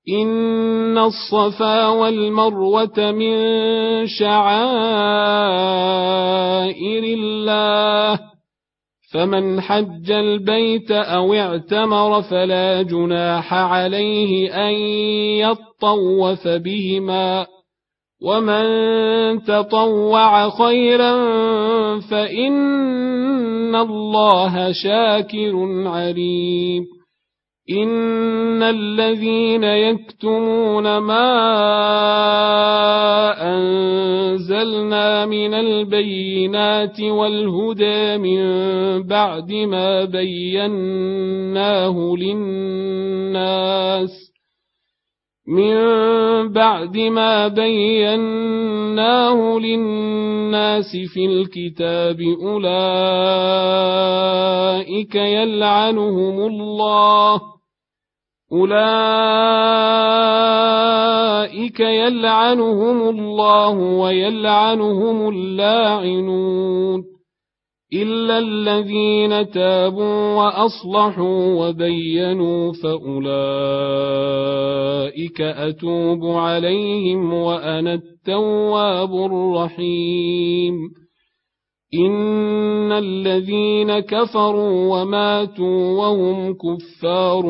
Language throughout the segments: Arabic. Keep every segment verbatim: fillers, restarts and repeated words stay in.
إن الصفا والمروة من شعائر الله فمن حج البيت أو اعتمر فلا جناح عليه أن يطوف بهما ومن تطوع خيرا فإن الله شاكر عليم إن الذين يكتمون ما أنزلنا من البينات والهدى من بعد ما بيناه للناس من بعد ما بيناه للناس في الكتاب أولئك يلعنهم الله أولئك يلعنهم الله ويلعنهم اللاعنون إلا الذين تابوا وأصلحوا وبينوا فأولئك أتوب عليهم وأنا التواب الرحيم إن الذين كفروا وماتوا وهم كفار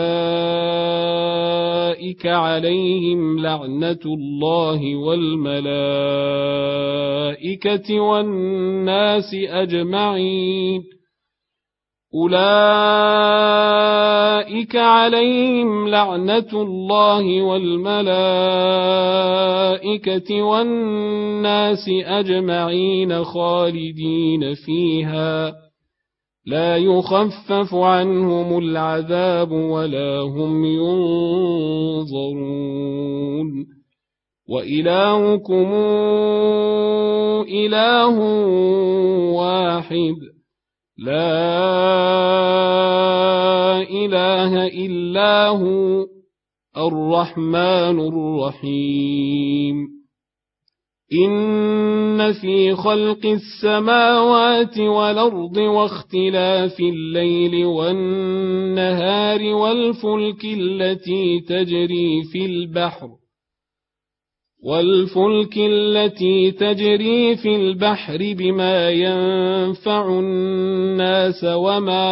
أولئك عليهم لعنة الله والملائكة والناس أجمعين أولئك عليهم لعنة الله والملائكة والناس أجمعين خالدين فيها لا يخفف عنهم العذاب ولا هم ينظرون وإلهكم إله واحد لا إله إلا هو الرحمن الرحيم إن في خلق السماوات والأرض واختلاف الليل والنهار والفلك التي تجري في البحر والفلك التي تجري في البحر بما ينفع الناس وما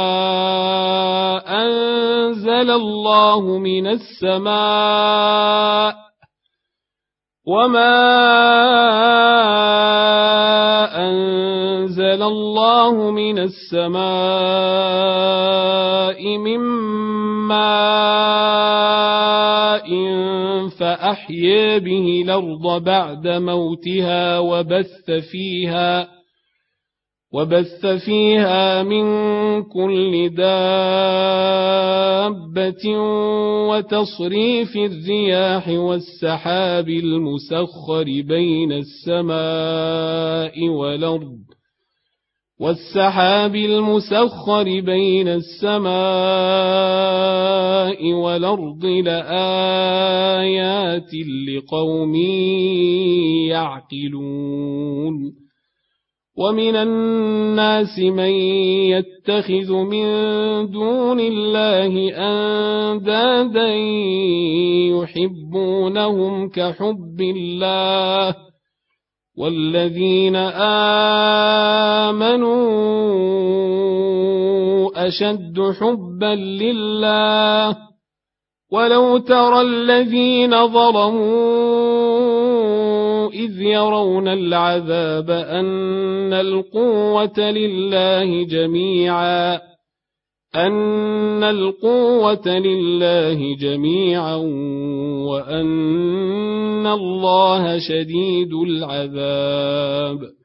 أنزل الله من السماء وما أنزل الله من السماء من ماء فأحيا به الأرض بعد موتها وبث فيها وبث فيها من كل دابة وتصريف الرياح والسحاب المسخر بين السماء والأرض والسحاب المسخر بين السماء والأرض لآيات لقوم يعقلون ومن الناس من يتخذ من دون الله أندادا يحبونهم كحب الله والذين آمنوا أشد حبا لله ولو ترى الذين ظلموا إذ يرون العذاب أن القوة لله جميعا أن القوة لله جميعا وأن الله شديد العذاب